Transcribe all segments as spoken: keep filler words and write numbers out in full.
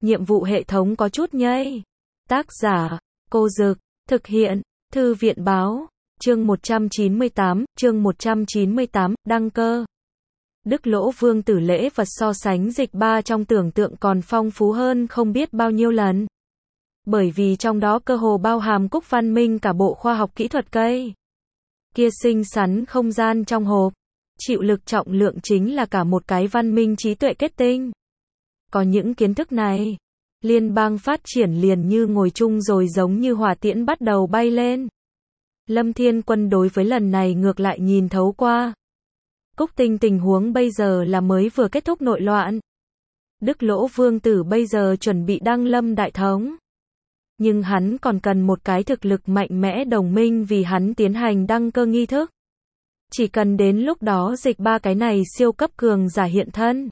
nhiệm vụ hệ thống có chút nhây. Tác giả, Cô Dực, thực hiện, Thư viện Báo, chương một trăm chín mươi tám, chương một trăm chín mươi tám, đăng cơ. Đức Lỗ Vương Tử lễ vật so sánh dịch ba trong tưởng tượng còn phong phú hơn không biết bao nhiêu lần. Bởi vì trong đó cơ hồ bao hàm Cúc Văn Minh cả bộ khoa học kỹ thuật cây. Kia xinh xắn không gian trong hộp. Chịu lực trọng lượng chính là cả một cái văn minh trí tuệ kết tinh. Có những kiến thức này, liên bang phát triển liền như ngồi chung rồi giống như hỏa tiễn bắt đầu bay lên. Lâm Thiên Quân đối với lần này ngược lại nhìn thấu qua. Cúc Tinh tình huống bây giờ là mới vừa kết thúc nội loạn. Đức Lỗ Vương Tử bây giờ chuẩn bị đăng lâm đại thống. Nhưng hắn còn cần một cái thực lực mạnh mẽ đồng minh vì hắn tiến hành đăng cơ nghi thức. Chỉ cần đến lúc đó dịch ba cái này siêu cấp cường giả hiện thân.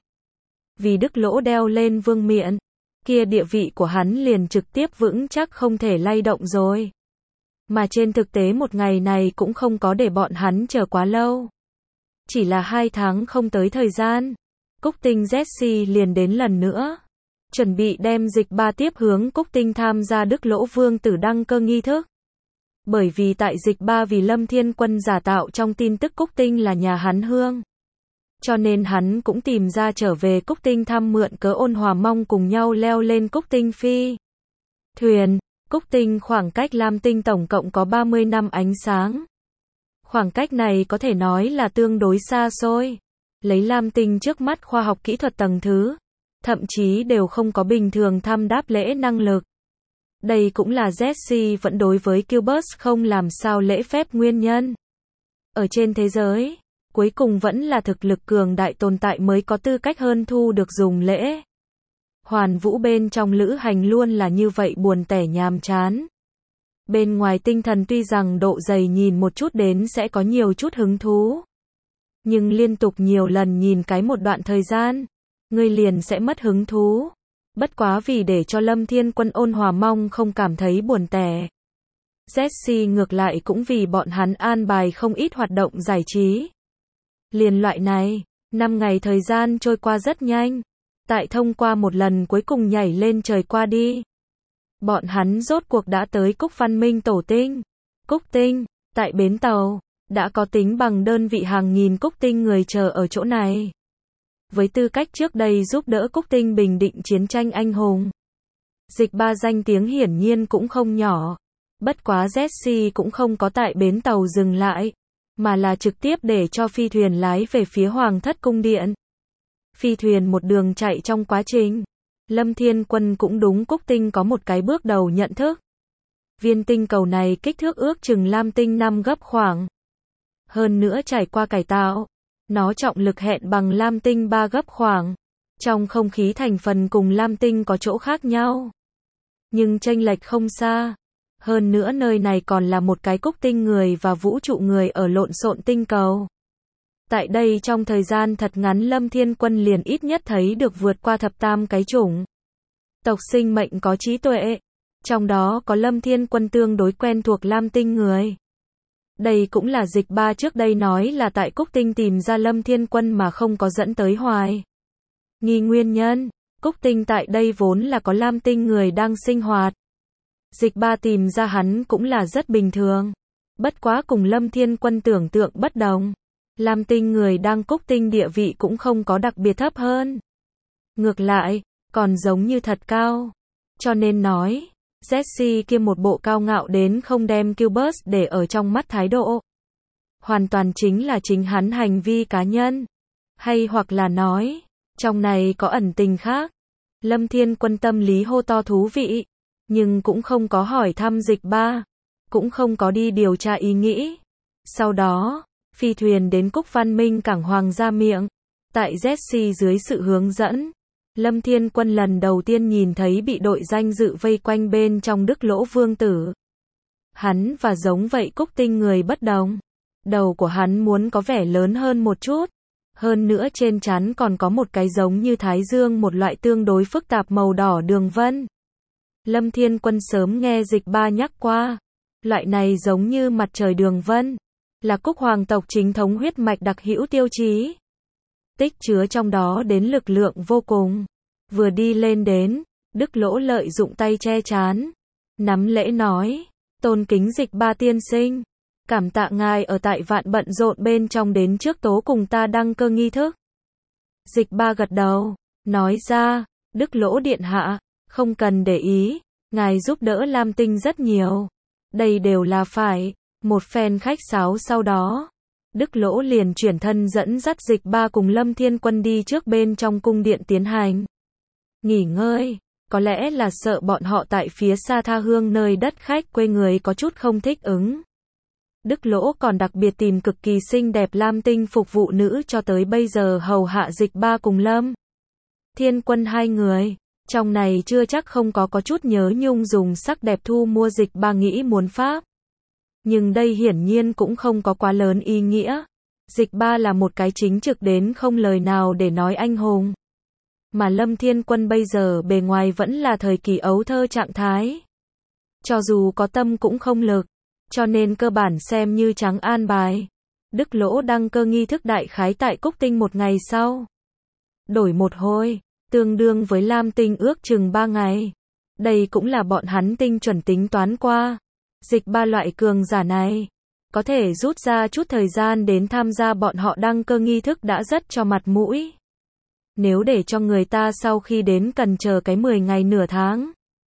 Vì Đức Lỗ đeo lên vương miện, kia địa vị của hắn liền trực tiếp vững chắc không thể lay động rồi. Mà trên thực tế một ngày này cũng không có để bọn hắn chờ quá lâu. Chỉ là hai tháng không tới thời gian, Cúc Tinh Jessie liền đến lần nữa. Chuẩn bị đem dịch ba tiếp hướng Cúc Tinh tham gia Đức Lỗ Vương Tử đăng cơ nghi thức. Bởi vì tại dịch ba vì Lâm Thiên Quân giả tạo trong tin tức Cúc Tinh là nhà hắn hương. Cho nên hắn cũng tìm ra trở về Cúc Tinh thăm mượn cớ Ôn Hòa mong cùng nhau leo lên Cúc Tinh phi thuyền. Cúc Tinh khoảng cách Lam Tinh tổng cộng có ba mươi năm ánh sáng. Khoảng cách này có thể nói là tương đối xa xôi. Lấy Lam Tinh trước mắt khoa học kỹ thuật tầng thứ, thậm chí đều không có bình thường thăm đáp lễ năng lực. Đây cũng là Jessie vẫn đối với Qbert không làm sao lễ phép nguyên nhân. Ở trên thế giới, cuối cùng vẫn là thực lực cường đại tồn tại mới có tư cách hơn thu được dùng lễ. Hoàn Vũ bên trong lữ hành luôn là như vậy buồn tẻ nhàm chán. Bên ngoài tinh thần tuy rằng độ dày nhìn một chút đến sẽ có nhiều chút hứng thú. Nhưng liên tục nhiều lần nhìn cái một đoạn thời gian, ngươi liền sẽ mất hứng thú. Bất quá vì để cho Lâm Thiên Quân Ôn Hòa mong không cảm thấy buồn tẻ. Jessie ngược lại cũng vì bọn hắn an bài không ít hoạt động giải trí. Liền loại này, năm ngày thời gian trôi qua rất nhanh. Tại thông qua một lần cuối cùng nhảy lên trời qua đi. Bọn hắn rốt cuộc đã tới Cúc Văn Minh tổ tinh. Cúc Tinh, tại bến tàu, đã có tính bằng đơn vị hàng nghìn Cúc Tinh người chờ ở chỗ này. Với tư cách trước đây giúp đỡ Cúc Tinh bình định chiến tranh anh hùng. Dịch ba danh tiếng hiển nhiên cũng không nhỏ. Bất quá Jessie cũng không có tại bến tàu dừng lại, mà là trực tiếp để cho phi thuyền lái về phía Hoàng thất cung điện. Phi thuyền một đường chạy trong quá trình, Lâm Thiên Quân cũng đúng Cúc Tinh có một cái bước đầu nhận thức. Viên tinh cầu này kích thước ước chừng Lam Tinh năm gấp khoảng. Hơn nữa trải qua cải tạo, nó trọng lực hẹn bằng Lam Tinh ba gấp khoảng. Trong không khí thành phần cùng Lam Tinh có chỗ khác nhau. Nhưng chênh lệch không xa. Hơn nữa nơi này còn là một cái Cúc Tinh người và vũ trụ người ở lộn xộn tinh cầu. Tại đây trong thời gian thật ngắn Lâm Thiên Quân liền ít nhất thấy được vượt qua thập tam cái chủng tộc sinh mệnh có trí tuệ. Trong đó có Lâm Thiên Quân tương đối quen thuộc Lam Tinh người. Đây cũng là dịch ba trước đây nói là tại Cúc Tinh tìm ra Lâm Thiên Quân mà không có dẫn tới Hoài nghi nguyên nhân. Cúc Tinh tại đây vốn là có Lam Tinh người đang sinh hoạt. Dịch ba tìm ra hắn cũng là rất bình thường. Bất quá cùng Lâm Thiên Quân tưởng tượng bất đồng. Lam Tinh người đang Cúc Tinh địa vị cũng không có đặc biệt thấp hơn. Ngược lại, còn giống như thật cao. Cho nên nói, Jessie kia một bộ cao ngạo đến không đem Qbert để ở trong mắt thái độ. Hoàn toàn chính là chính hắn hành vi cá nhân. Hay hoặc là nói, trong này có ẩn tình khác. Lâm Thiên Quân tâm lý hô to thú vị. Nhưng cũng không có hỏi thăm dịch ba. Cũng không có đi điều tra ý nghĩ. Sau đó, phi thuyền đến Cúc Văn Minh cảng Hoàng gia miệng. Tại Jessie dưới sự hướng dẫn, Lâm Thiên Quân lần đầu tiên nhìn thấy bị đội danh dự vây quanh bên trong Đức Lỗ Vương Tử. Hắn và giống vậy Cúc Tinh người bất đồng. Đầu của hắn muốn có vẻ lớn hơn một chút. Hơn nữa trên trán còn có một cái giống như thái dương một loại tương đối phức tạp màu đỏ đường vân. Lâm Thiên Quân sớm nghe dịch ba nhắc qua. Loại này giống như mặt trời đường vân. Là Cúc hoàng tộc chính thống huyết mạch đặc hữu tiêu chí. Tích chứa trong đó đến lực lượng vô cùng. Vừa đi lên đến, Đức Lỗ lợi dụng tay che chán, nắm lễ nói, tôn kính Dịch Ba tiên sinh, cảm tạ ngài ở tại vạn bận rộn bên trong đến trước tố cùng ta đăng cơ nghi thức. Dịch Ba gật đầu, nói ra, Đức Lỗ điện hạ, không cần để ý, ngài giúp đỡ Lam Tinh rất nhiều, đây đều là phải. Một phen khách sáo sau đó, Đức Lỗ liền chuyển thân dẫn dắt Dịch Ba cùng Lâm Thiên Quân đi trước bên trong cung điện tiến hành nghỉ ngơi, có lẽ là sợ bọn họ tại phía xa tha hương nơi đất khách quê người có chút không thích ứng. Đức Lỗ còn đặc biệt tìm cực kỳ xinh đẹp Lam Tinh phục vụ nữ cho tới bây giờ hầu hạ Dịch Ba cùng Lâm Thiên Quân hai người, trong này chưa chắc không có có chút nhớ nhung dùng sắc đẹp thu mua Dịch Ba nghĩ muốn pháp. Nhưng đây hiển nhiên cũng không có quá lớn ý nghĩa. Dịch Ba là một cái chính trực đến không lời nào để nói anh hùng. Mà Lâm Thiên Quân bây giờ bề ngoài vẫn là thời kỳ ấu thơ trạng thái. Cho dù có tâm cũng không lực, cho nên cơ bản xem như trắng an bài. Đức Lỗ đăng cơ nghi thức đại khái tại Cúc Tinh một ngày sau. Đổi một hồi, tương đương với Lam Tinh ước chừng ba ngày. Đây cũng là bọn hắn tinh chuẩn tính toán qua. Dịch Ba loại cường giả này, có thể rút ra chút thời gian đến tham gia bọn họ đăng cơ nghi thức đã rất cho mặt mũi. Nếu để cho người ta sau khi đến cần chờ cái mười ngày nửa tháng,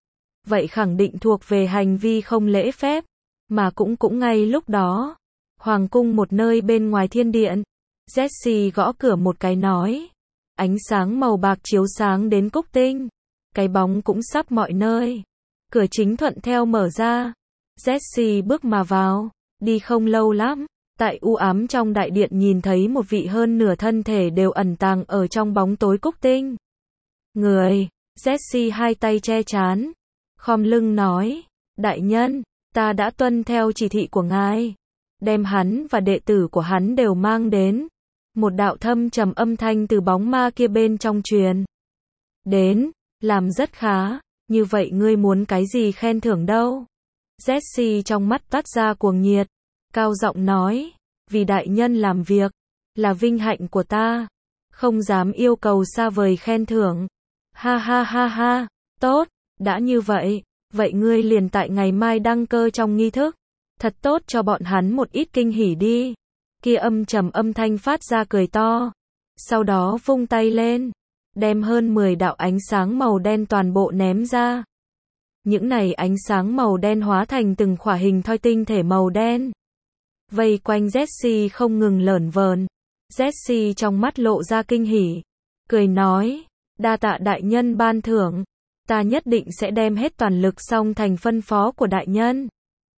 vậy khẳng định thuộc về hành vi không lễ phép, mà cũng cũng ngay lúc đó. Hoàng cung một nơi bên ngoài thiên điện, Jessie gõ cửa một cái nói, ánh sáng màu bạc chiếu sáng đến Cúc Tinh, cái bóng cũng sắp mọi nơi. Cửa chính thuận theo mở ra. Jessie bước mà vào, đi không lâu lắm, tại u ám trong đại điện nhìn thấy một vị hơn nửa thân thể đều ẩn tàng ở trong bóng tối Cúc Tinh. Người, Jessie hai tay che chán, khom lưng nói, đại nhân, ta đã tuân theo chỉ thị của ngài, đem hắn và đệ tử của hắn đều mang đến. Một đạo thâm trầm âm thanh từ bóng ma kia bên trong truyền đến, làm rất khá, như vậy ngươi muốn cái gì khen thưởng đâu? Jessie trong mắt toát ra cuồng nhiệt, cao giọng nói, vì đại nhân làm việc, là vinh hạnh của ta, không dám yêu cầu xa vời khen thưởng. Ha ha ha ha, tốt, đã như vậy, vậy ngươi liền tại ngày mai đăng cơ trong nghi thức, thật tốt cho bọn hắn một ít kinh hỉ đi. Kia âm trầm âm thanh phát ra cười to, sau đó vung tay lên, đem hơn mười đạo ánh sáng màu đen toàn bộ ném ra. Những này ánh sáng màu đen hóa thành từng khỏa hình thoi tinh thể màu đen, vây quanh Jessie không ngừng lởn vởn. Jessie trong mắt lộ ra kinh hỉ, cười nói, đa tạ đại nhân ban thưởng, ta nhất định sẽ đem hết toàn lực xong thành phân phó của đại nhân.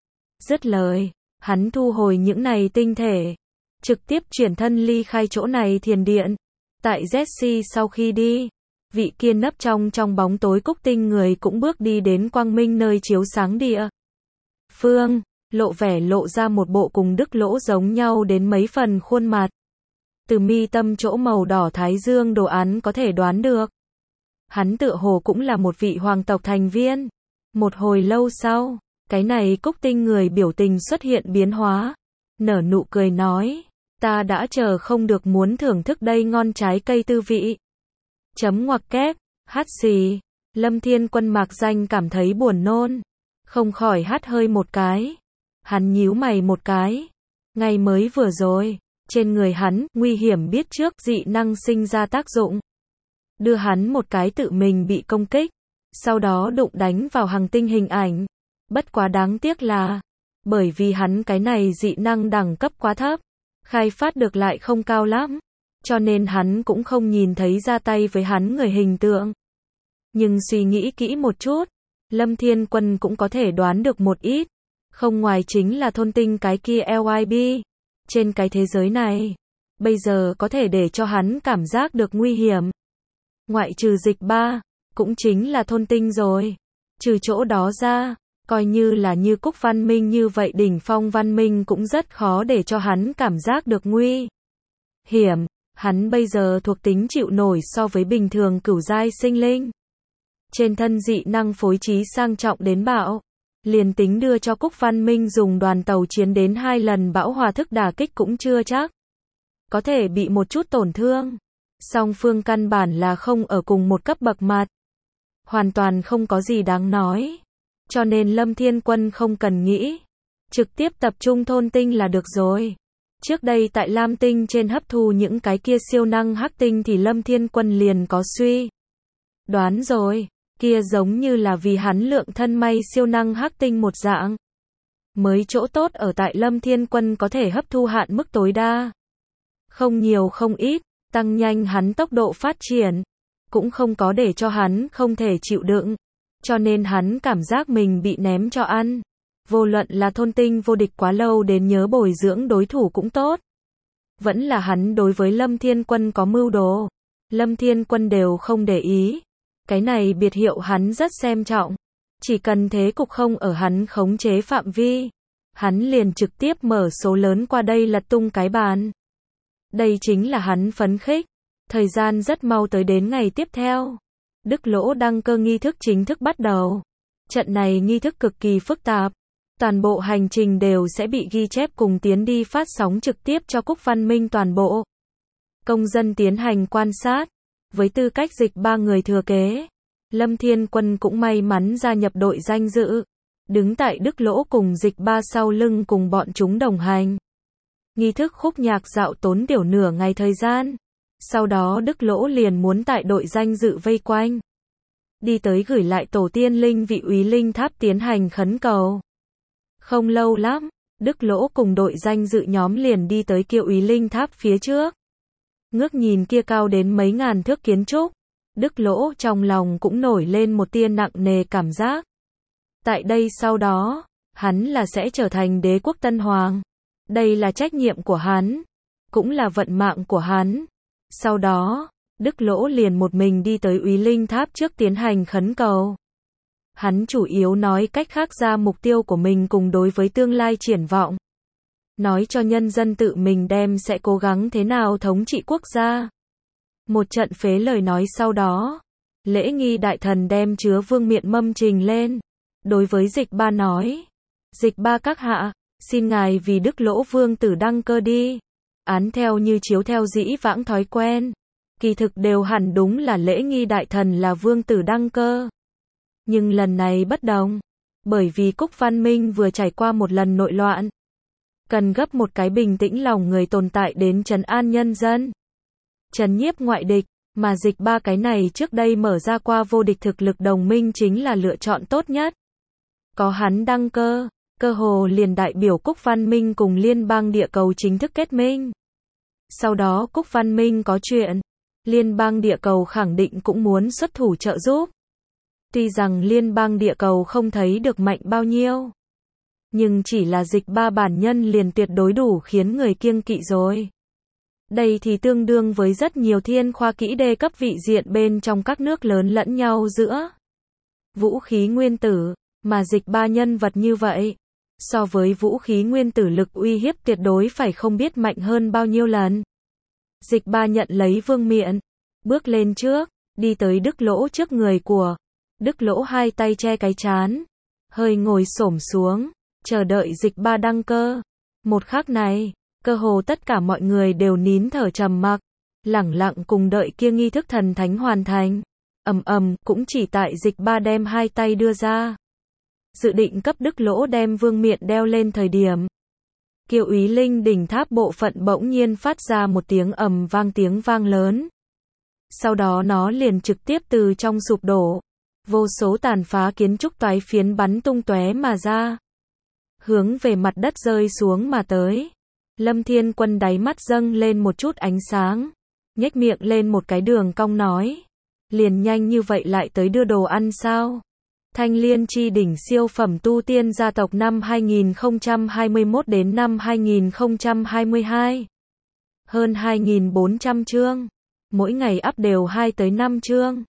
Dứt lời, hắn thu hồi những này tinh thể, trực tiếp chuyển thân ly khai chỗ này thiền điện. Tại Jessie sau khi đi, vị kia nấp trong trong bóng tối Cúc Tinh người cũng bước đi đến quang minh nơi chiếu sáng địa phương, lộ vẻ lộ ra một bộ cùng Đức Lỗ giống nhau đến mấy phần khuôn mặt. Từ mi tâm chỗ màu đỏ thái dương đồ án có thể đoán được, hắn tựa hồ cũng là một vị hoàng tộc thành viên. Một hồi lâu sau, cái này Cúc Tinh người biểu tình xuất hiện biến hóa, nở nụ cười nói, ta đã chờ không được muốn thưởng thức đây ngon trái cây tư vị. Chấm ngoặc kép, hát xì, Lâm Thiên Quân mạc danh cảm thấy buồn nôn, không khỏi hắt hơi một cái. Hắn nhíu mày một cái, ngay mới vừa rồi, trên người hắn, nguy hiểm biết trước dị năng sinh ra tác dụng, đưa hắn một cái tự mình bị công kích, sau đó đụng đánh vào hành tinh hình ảnh. Bất quá đáng tiếc là, bởi vì hắn cái này dị năng đẳng cấp quá thấp, khai phát được lại không cao lắm, cho nên hắn cũng không nhìn thấy ra tay với hắn người hình tượng. Nhưng suy nghĩ kỹ một chút, Lâm Thiên Quân cũng có thể đoán được một ít, không ngoài chính là thôn tinh cái kia lờ i bê. Trên cái thế giới này, bây giờ có thể để cho hắn cảm giác được nguy hiểm, ngoại trừ Dịch Ba, cũng chính là thôn tinh rồi. Trừ chỗ đó ra, coi như là như Cúc văn minh như vậy đỉnh phong văn minh cũng rất khó để cho hắn cảm giác được nguy hiểm. Hắn bây giờ thuộc tính chịu nổi so với bình thường cửu giai sinh linh. Trên thân dị năng phối trí sang trọng đến bạo. Liền tính đưa cho Cúc văn minh dùng đoàn tàu chiến đến hai lần bão hòa thức đả kích cũng chưa chắc có thể bị một chút tổn thương. Song phương căn bản là không ở cùng một cấp bậc mặt. hoàn toàn không có gì đáng nói. Cho nên Lâm Thiên Quân không cần nghĩ, trực tiếp tập trung thôn tinh là được rồi. Trước đây tại Lam Tinh trên hấp thu những cái kia siêu năng hắc tinh thì Lâm Thiên Quân liền có suy đoán rồi, kia giống như là vì hắn lượng thân may siêu năng hắc tinh một dạng. Mới chỗ tốt ở tại Lâm Thiên Quân có thể hấp thu hạn mức tối đa. Không nhiều không ít, tăng nhanh hắn tốc độ phát triển, cũng không có để cho hắn không thể chịu đựng. Cho nên hắn cảm giác mình bị ném cho ăn. Vô luận là thôn tinh vô địch quá lâu đến nhớ bồi dưỡng đối thủ cũng tốt. Vẫn là hắn đối với Lâm Thiên Quân có mưu đồ. Lâm Thiên Quân đều không để ý. Cái này biệt hiệu hắn rất xem trọng. Chỉ cần thế cục không ở hắn khống chế phạm vi, hắn liền trực tiếp mở số lớn qua đây lật tung cái bàn. Đây chính là hắn phấn khích. Thời gian rất mau tới đến ngày tiếp theo. Đức Lỗ đăng cơ nghi thức chính thức bắt đầu. Trận này nghi thức cực kỳ phức tạp. Toàn bộ hành trình đều sẽ bị ghi chép cùng tiến đi phát sóng trực tiếp cho Cúc Văn Minh toàn bộ công dân tiến hành quan sát. Với tư cách dịch ba người thừa kế, Lâm Thiên Quân cũng may mắn gia nhập đội danh dự, đứng tại Đức Lỗ cùng dịch ba sau lưng cùng bọn chúng đồng hành. Nghi thức khúc nhạc dạo tốn tiểu nửa ngày thời gian. Sau đó Đức Lỗ liền muốn tại đội danh dự vây quanh, đi tới gửi lại tổ tiên linh vị úy linh tháp tiến hành khấn cầu. Không lâu lắm, Đức Lỗ cùng đội danh dự nhóm liền đi tới kia úy linh tháp phía trước. Ngước nhìn kia cao đến mấy ngàn thước kiến trúc, Đức Lỗ trong lòng cũng nổi lên một tia nặng nề cảm giác. Tại đây sau đó, hắn là sẽ trở thành đế quốc tân hoàng. Đây là trách nhiệm của hắn, cũng là vận mạng của hắn. Sau đó, Đức Lỗ liền một mình đi tới úy linh tháp trước tiến hành khấn cầu. Hắn chủ yếu nói cách khác ra mục tiêu của mình cùng đối với tương lai triển vọng. Nói cho nhân dân tự mình đem sẽ cố gắng thế nào thống trị quốc gia. Một trận phế lời nói sau đó, lễ nghi đại thần đem chứa vương miện mâm trình lên. Đối với dịch ba nói, dịch ba các hạ, xin ngài vì Đức Lỗ vương tử đăng cơ đi. Án theo như chiếu theo dĩ vãng thói quen, kỳ thực đều hẳn đúng là lễ nghi đại thần là vương tử đăng cơ. Nhưng lần này bất đồng, bởi vì Cúc Văn Minh vừa trải qua một lần nội loạn, cần gấp một cái bình tĩnh lòng người tồn tại đến trấn an nhân dân, trấn nhiếp ngoại địch, mà dịch ba cái này trước đây mở ra qua vô địch thực lực đồng minh chính là lựa chọn tốt nhất. Có hắn đăng cơ, cơ hồ liền đại biểu Cúc Văn Minh cùng liên bang địa cầu chính thức kết minh. Sau đó Cúc Văn Minh có chuyện, liên bang địa cầu khẳng định cũng muốn xuất thủ trợ giúp. Tuy rằng liên bang địa cầu không thấy được mạnh bao nhiêu, nhưng chỉ là dịch ba bản nhân liền tuyệt đối đủ khiến người kiêng kỵ rồi. Đây thì tương đương với rất nhiều thiên khoa kỹ đề cấp vị diện bên trong các nước lớn lẫn nhau giữa vũ khí nguyên tử, mà dịch ba nhân vật như vậy, so với vũ khí nguyên tử lực uy hiếp tuyệt đối phải không biết mạnh hơn bao nhiêu lần. Dịch ba nhận lấy vương miện, bước lên trước, đi tới Đức Lỗ trước người của Đức Lỗ, hai tay che cái trán, hơi ngồi xổm xuống, chờ đợi dịch ba đăng cơ. Một khắc này, cơ hồ tất cả mọi người đều nín thở trầm mặc, lẳng lặng cùng đợi kia nghi thức thần thánh hoàn thành. Ầm ầm, cũng chỉ tại dịch ba đem hai tay đưa ra, dự định cấp Đức Lỗ đem vương miện đeo lên thời điểm, kia úy linh đỉnh tháp bộ phận bỗng nhiên phát ra một tiếng ầm vang tiếng vang lớn. Sau đó nó liền trực tiếp từ trong sụp đổ, vô số tàn phá kiến trúc toái phiến bắn tung tóe mà ra, hướng về mặt đất rơi xuống mà tới. Lâm Thiên Quân đáy mắt dâng lên một chút ánh sáng, nhếch miệng lên một cái đường cong nói, liền nhanh như vậy lại tới đưa đồ ăn sao? Thanh Liên chi đỉnh siêu phẩm tu tiên gia tộc năm hai nghìn không trăm hai mươi mốt đến năm hai nghìn không trăm hai mươi hai. Hơn hai nghìn bốn trăm chương, mỗi ngày up đều hai tới năm chương.